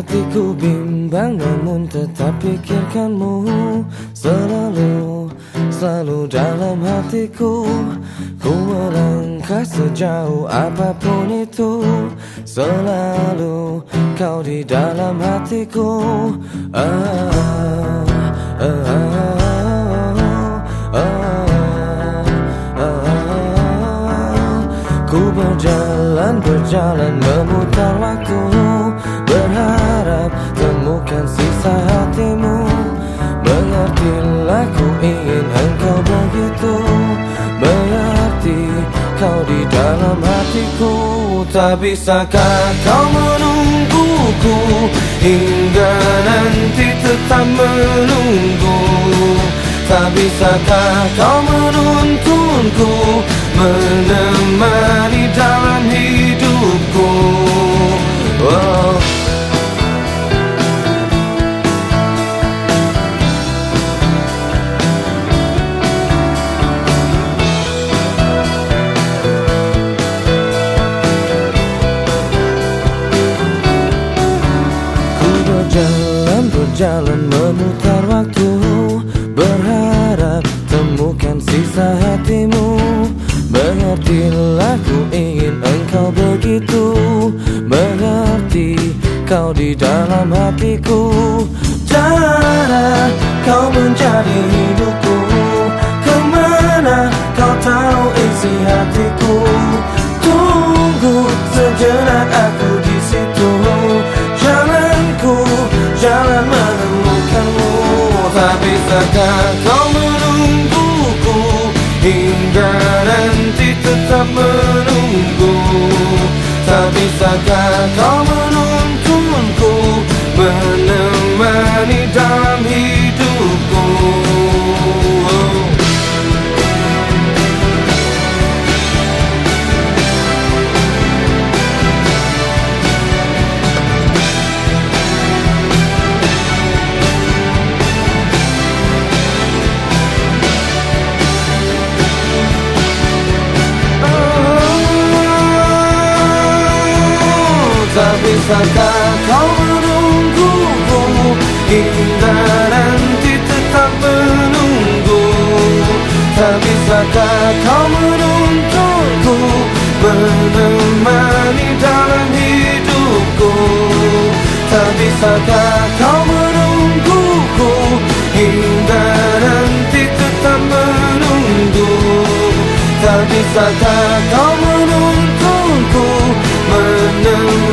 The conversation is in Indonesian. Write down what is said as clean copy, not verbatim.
Hatiku bimbang namun tetap pikirkanmu selalu dalam hatiku. Ku melangkah sejauh apapun itu, selalu kau di dalam hatiku. Ku berjalan memutar waktu, berharap temukan sisa hatimu. Mengertilah, ku ingin engkau begitu berarti kau di dalam hatiku. Tak bisakah kau menungguku hingga nanti tetap menunggu? Tak bisakah kau menuntunku menemani dalam hidupku? Oh. Berjalan memutar waktu, berharap temukan sisa hatimu. Mengertilah, ku ingin engkau begitu mengerti kau di dalam hatiku. Cara kau menjadi hidupku, kemana kau tahu isi hatiku. Tunggu sejenak aku di situ, jalan menemukanmu. Tak bisakah kau menungguku hingga nanti tetap menunggu? Tak bisakah kau menuntunku menemani dalam hidupku? Tak bisakah kau menungguku hingga nanti tetap menunggu? Tak bisakah kau menuntunku menemani dalam hidupku? Tak bisakah kau menungguku hingga nanti tetap menunggu? Tak bisakah kau menuntunku menemani